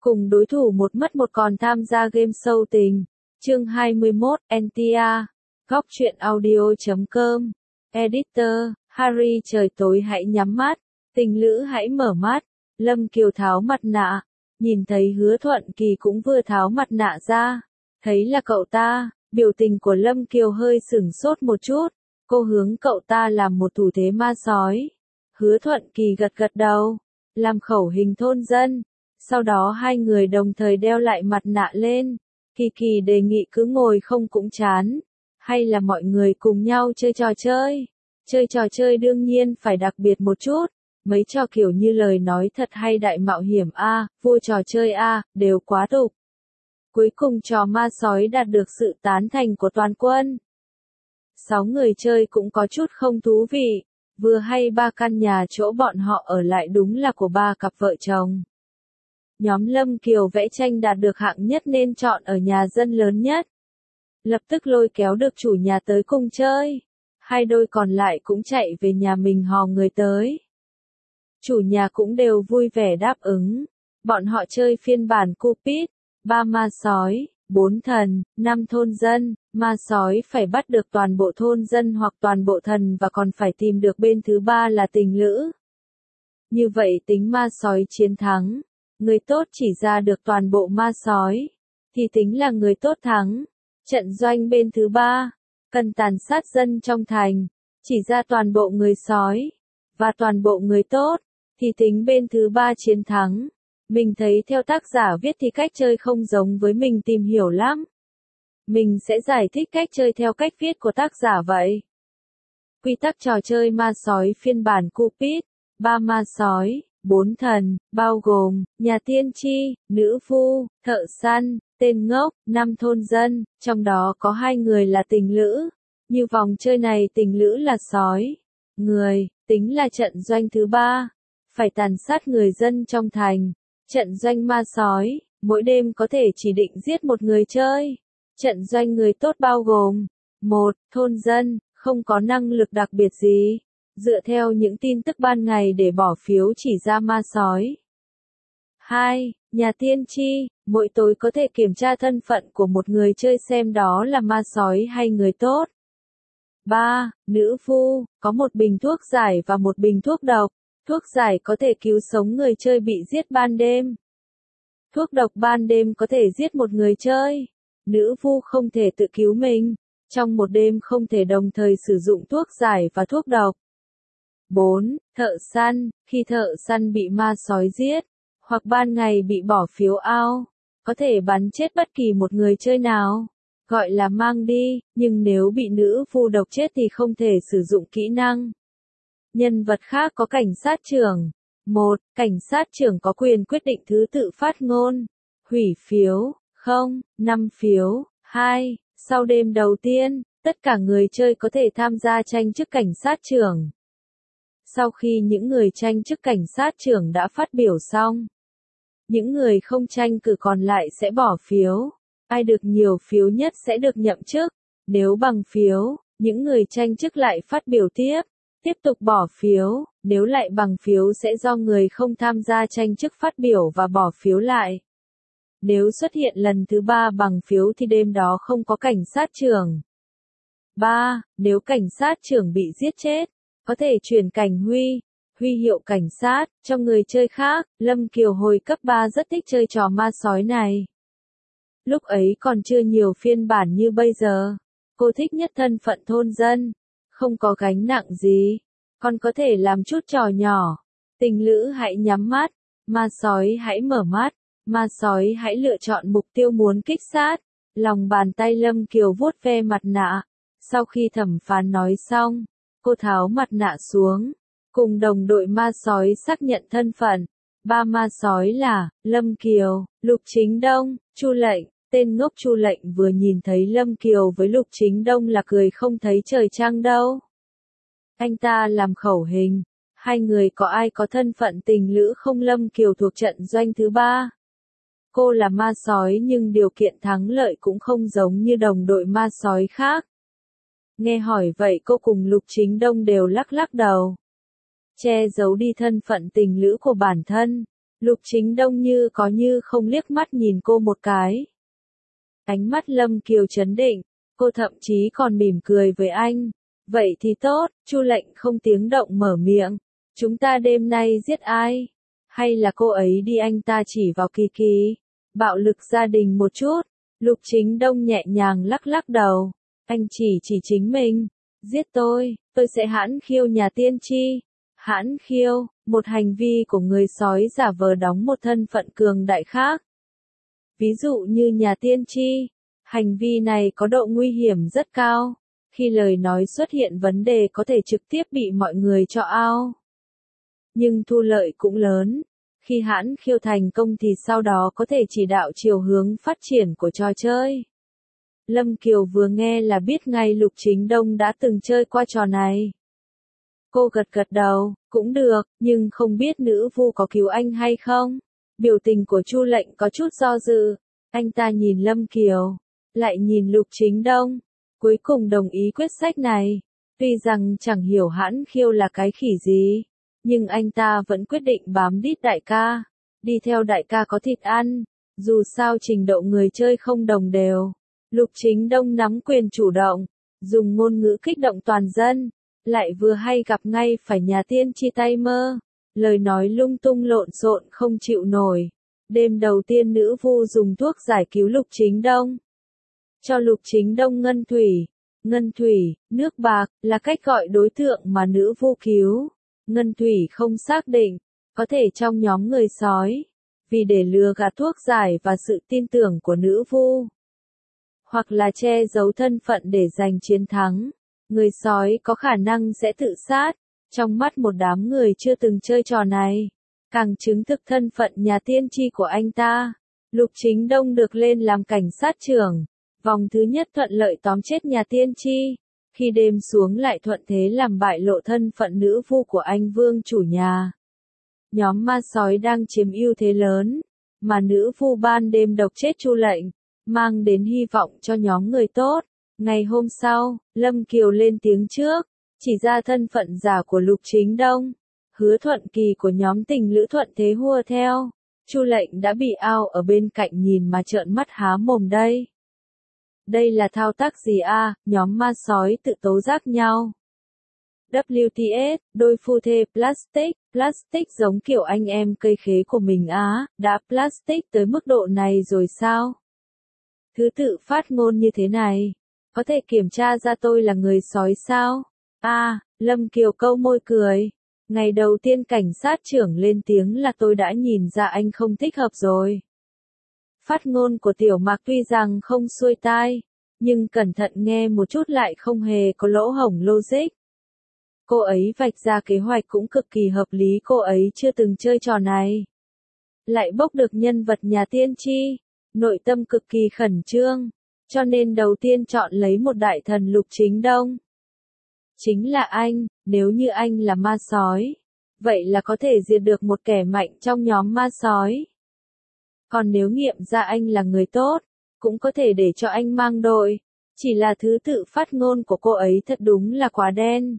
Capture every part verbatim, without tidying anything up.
Cùng đối thủ một mất một còn tham gia game show tình. Chương hai mươi mốt, en tê a. Góc truyện audio chấm com. Editor, Harry trời tối hãy nhắm mắt. Tình lữ hãy mở mắt. Lâm Kiều tháo mặt nạ. Nhìn thấy Hứa Thuận Kỳ cũng vừa tháo mặt nạ ra. Thấy là cậu ta, biểu tình của Lâm Kiều hơi sửng sốt một chút. Cô hướng cậu ta làm một thủ thế ma sói. Hứa Thuận Kỳ gật gật đầu, làm khẩu hình thôn dân. Sau đó hai người đồng thời đeo lại mặt nạ lên. Kỳ Kỳ đề nghị cứ ngồi không cũng chán. Hay là mọi người cùng nhau chơi trò chơi. Chơi trò chơi đương nhiên phải đặc biệt một chút. Mấy trò kiểu như lời nói thật hay đại mạo hiểm A, vua trò chơi A, đều quá tục. Cuối cùng trò ma sói đạt được sự tán thành của toàn quân. Sáu người chơi cũng có chút không thú vị. Vừa hay ba căn nhà chỗ bọn họ ở lại đúng là của ba cặp vợ chồng. Nhóm Lâm Kiều vẽ tranh đạt được hạng nhất nên chọn ở nhà dân lớn nhất. Lập tức lôi kéo được chủ nhà tới cùng chơi. Hai đôi còn lại cũng chạy về nhà mình hò người tới. Chủ nhà cũng đều vui vẻ đáp ứng. Bọn họ chơi phiên bản Cupid, ba ma sói, bốn thần, năm thôn dân. Ma sói phải bắt được toàn bộ thôn dân hoặc toàn bộ thần và còn phải tìm được bên thứ ba là tình lữ. Như vậy tính ma sói chiến thắng. Người tốt chỉ ra được toàn bộ ma sói, thì tính là người tốt thắng. Trận doanh bên thứ ba, cần tàn sát dân trong thành, chỉ ra toàn bộ người sói, và toàn bộ người tốt, thì tính bên thứ ba chiến thắng. Mình thấy theo tác giả viết thì cách chơi không giống với mình tìm hiểu lắm. Mình sẽ giải thích cách chơi theo cách viết của tác giả vậy. Quy tắc trò chơi ma sói phiên bản Cupid, ba ma sói, bốn thần, bao gồm, nhà tiên tri, nữ phu, thợ săn, tên ngốc, năm thôn dân, trong đó có hai người là tình lữ. Như vòng chơi này tình lữ là sói, người, tính là trận doanh thứ ba. Phải tàn sát người dân trong thành. Trận doanh ma sói, mỗi đêm có thể chỉ định giết một người chơi. Trận doanh người tốt bao gồm, một thôn dân, không có năng lực đặc biệt gì. Dựa theo những tin tức ban ngày để bỏ phiếu chỉ ra ma sói. hai. Nhà tiên tri, mỗi tối có thể kiểm tra thân phận của một người chơi xem đó là ma sói hay người tốt. ba. Nữ phu, có một bình thuốc giải và một bình thuốc độc. Thuốc giải có thể cứu sống người chơi bị giết ban đêm. Thuốc độc ban đêm có thể giết một người chơi. Nữ phu không thể tự cứu mình. Trong một đêm không thể đồng thời sử dụng thuốc giải và thuốc độc. bốn. Thợ săn, khi thợ săn bị ma sói giết, hoặc ban ngày bị bỏ phiếu out, có thể bắn chết bất kỳ một người chơi nào, gọi là mang đi, nhưng nếu bị nữ phu độc chết thì không thể sử dụng kỹ năng. Nhân vật khác có cảnh sát trưởng. một. Cảnh sát trưởng có quyền quyết định thứ tự phát ngôn, hủy phiếu, không, năm phiếu. hai. Sau đêm đầu tiên, tất cả người chơi có thể tham gia tranh chức cảnh sát trưởng. Sau khi những người tranh chức cảnh sát trưởng đã phát biểu xong, những người không tranh cử còn lại sẽ bỏ phiếu. Ai được nhiều phiếu nhất sẽ được nhậm chức. Nếu bằng phiếu, những người tranh chức lại phát biểu tiếp, tiếp tục bỏ phiếu. Nếu lại bằng phiếu sẽ do người không tham gia tranh chức phát biểu và bỏ phiếu lại. Nếu xuất hiện lần thứ ba bằng phiếu thì đêm đó không có cảnh sát trưởng. ba. Nếu cảnh sát trưởng bị giết chết, có thể chuyển cảnh huy, huy hiệu cảnh sát, cho người chơi khác. Lâm Kiều hồi cấp ba rất thích chơi trò ma sói này. Lúc ấy còn chưa nhiều phiên bản như bây giờ. Cô thích nhất thân phận thôn dân. Không có gánh nặng gì. Còn có thể làm chút trò nhỏ. Tình lữ hãy nhắm mắt. Ma sói hãy mở mắt. Ma sói hãy lựa chọn mục tiêu muốn kích sát. Lòng bàn tay Lâm Kiều vuốt ve mặt nạ. Sau khi thẩm phán nói xong, cô tháo mặt nạ xuống. Cùng đồng đội ma sói xác nhận thân phận. Ba ma sói là, Lâm Kiều, Lục Chính Đông, Chu Lệnh. Tên ngốc Chu Lệnh vừa nhìn thấy Lâm Kiều với Lục Chính Đông là cười không thấy trời trăng đâu. Anh ta làm khẩu hình. Hai người có ai có thân phận tình lữ không? Lâm Kiều thuộc trận doanh thứ ba. Cô là ma sói nhưng điều kiện thắng lợi cũng không giống như đồng đội ma sói khác. Nghe hỏi vậy cô cùng Lục Chính Đông đều lắc lắc đầu. Che giấu đi thân phận tình lữ của bản thân. Lục Chính Đông như có như không liếc mắt nhìn cô một cái. Ánh mắt Lâm Kiều trấn định, cô thậm chí còn mỉm cười với anh. Vậy thì tốt, Chu Lệnh không tiếng động mở miệng. Chúng ta đêm nay giết ai? Hay là cô ấy đi anh ta chỉ vào Kỳ Kỳ? Bạo lực gia đình một chút. Lục Chính Đông nhẹ nhàng lắc lắc đầu. Anh chỉ chỉ chính mình. Giết tôi, tôi sẽ hãn khiêu nhà tiên tri. Hãn khiêu, một hành vi của người sói giả vờ đóng một thân phận cường đại khác. Ví dụ như nhà tiên tri, hành vi này có độ nguy hiểm rất cao. Khi lời nói xuất hiện vấn đề có thể trực tiếp bị mọi người cho ao. Nhưng thu lợi cũng lớn. Khi hãn khiêu thành công thì sau đó có thể chỉ đạo chiều hướng phát triển của trò chơi. Lâm Kiều vừa nghe là biết ngay Lục Chính Đông đã từng chơi qua trò này. Cô gật gật đầu, cũng được, nhưng không biết nữ vu có cứu anh hay không. Biểu tình của Chu Lệnh có chút do dự. Anh ta nhìn Lâm Kiều, lại nhìn Lục Chính Đông. Cuối cùng đồng ý quyết sách này. Tuy rằng chẳng hiểu hãn khiêu là cái khỉ gì, nhưng anh ta vẫn quyết định bám đít đại ca. Đi theo đại ca có thịt ăn. Dù sao trình độ người chơi không đồng đều. Lục Chính Đông nắm quyền chủ động, dùng ngôn ngữ kích động toàn dân. Lại vừa hay gặp ngay phải nhà tiên tri tay mơ. Lời nói lung tung lộn xộn không chịu nổi. Đêm đầu tiên nữ vu dùng thuốc giải cứu Lục Chính Đông. Cho Lục Chính Đông ngân thủy. Ngân thủy, nước bạc, là cách gọi đối tượng mà nữ vu cứu. Ngân thủy không xác định, có thể trong nhóm người sói. Vì để lừa gạt thuốc giải và sự tin tưởng của nữ vu. Hoặc là che giấu thân phận để giành chiến thắng. Người sói có khả năng sẽ tự sát. Trong mắt một đám người chưa từng chơi trò này. Càng chứng thực thân phận nhà tiên tri của anh ta. Lục Chính Đông được lên làm cảnh sát trưởng. Vòng thứ nhất thuận lợi tóm chết nhà tiên tri. Khi đêm xuống lại thuận thế làm bại lộ thân phận nữ vu của anh vương chủ nhà. Nhóm ma sói đang chiếm ưu thế lớn. Mà nữ vu ban đêm độc chết Chu Lệnh. Mang đến hy vọng cho nhóm người tốt. Ngày hôm sau, Lâm Kiều lên tiếng trước. Chỉ ra thân phận giả của Lục Chính Đông. Hứa Thuận Kỳ của nhóm tình lữ thuận thế hua theo. Chu Lệnh đã bị ao ở bên cạnh nhìn mà trợn mắt há mồm đây. Đây là thao tác gì a? Nhóm ma sói tự tố giác nhau. vê kép tê ét, đôi phu thê plastic, plastic giống kiểu anh em cây khế của mình á, đã plastic tới mức độ này rồi sao? Thứ tự phát ngôn như thế này, có thể kiểm tra ra tôi là người sói sao? A, à, Lâm Kiều câu môi cười. Ngày đầu tiên cảnh sát trưởng lên tiếng là tôi đã nhìn ra anh không thích hợp rồi. Phát ngôn của Tiểu Mạc tuy rằng không xuôi tai, nhưng cẩn thận nghe một chút lại không hề có lỗ hổng logic. Cô ấy vạch ra kế hoạch cũng cực kỳ hợp lý, cô ấy chưa từng chơi trò này. Lại bốc được nhân vật nhà tiên tri, nội tâm cực kỳ khẩn trương, cho nên đầu tiên chọn lấy một đại thần Lục Chính Đông. Chính là anh, nếu như anh là ma sói, vậy là có thể diệt được một kẻ mạnh trong nhóm ma sói. Còn nếu nghiệm ra anh là người tốt, cũng có thể để cho anh mang đội. Chỉ là thứ tự phát ngôn của cô ấy thật đúng là quá đen.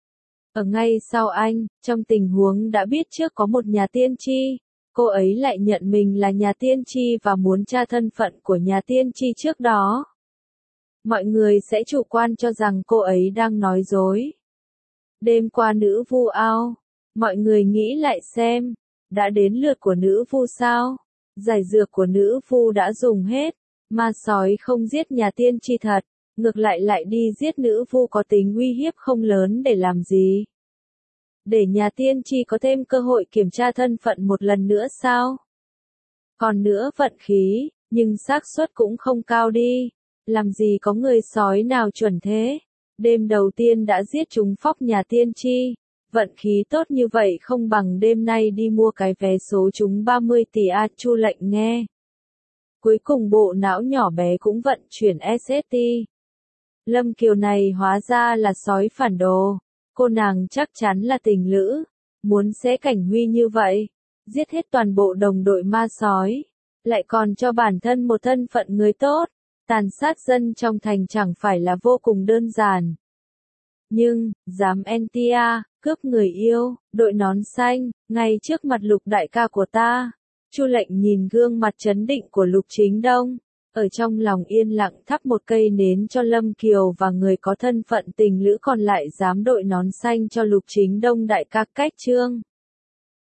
Ở ngay sau anh, trong tình huống đã biết trước có một nhà tiên tri, cô ấy lại nhận mình là nhà tiên tri và muốn tra thân phận của nhà tiên tri trước đó. Mọi người sẽ chủ quan cho rằng cô ấy đang nói dối. Đêm qua nữ vu ao, mọi người nghĩ lại xem, đã đến lượt của nữ vu sao? Giải dược của nữ vu đã dùng hết, ma sói không giết nhà tiên tri thật, ngược lại lại đi giết nữ vu có tính uy hiếp không lớn để làm gì? Để nhà tiên tri có thêm cơ hội kiểm tra thân phận một lần nữa sao? Còn nữa vận khí, nhưng xác suất cũng không cao đi. Làm gì có người sói nào chuẩn thế? Đêm đầu tiên đã giết chúng phóc nhà tiên tri. Vận khí tốt như vậy không bằng đêm nay đi mua cái vé số trúng ba mươi tỷ a. Chu Lệnh nghe. Cuối cùng bộ não nhỏ bé cũng vận chuyển ét ét tê. Lâm Kiều này hóa ra là sói phản đồ. Cô nàng chắc chắn là tình lữ. Muốn xé cảnh Huy như vậy. Giết hết toàn bộ đồng đội ma sói. Lại còn cho bản thân một thân phận người tốt. Tàn sát dân trong thành chẳng phải là vô cùng đơn giản. Nhưng, dám en tê a, Cướp người yêu, đội nón xanh, ngay trước mặt Lục đại ca của ta. Chu Lệnh nhìn gương mặt trấn định của Lục Chính Đông, ở trong lòng yên lặng thắp một cây nến cho Lâm Kiều và người có thân phận tình lữ còn lại dám đội nón xanh cho Lục Chính Đông đại ca. Cách chương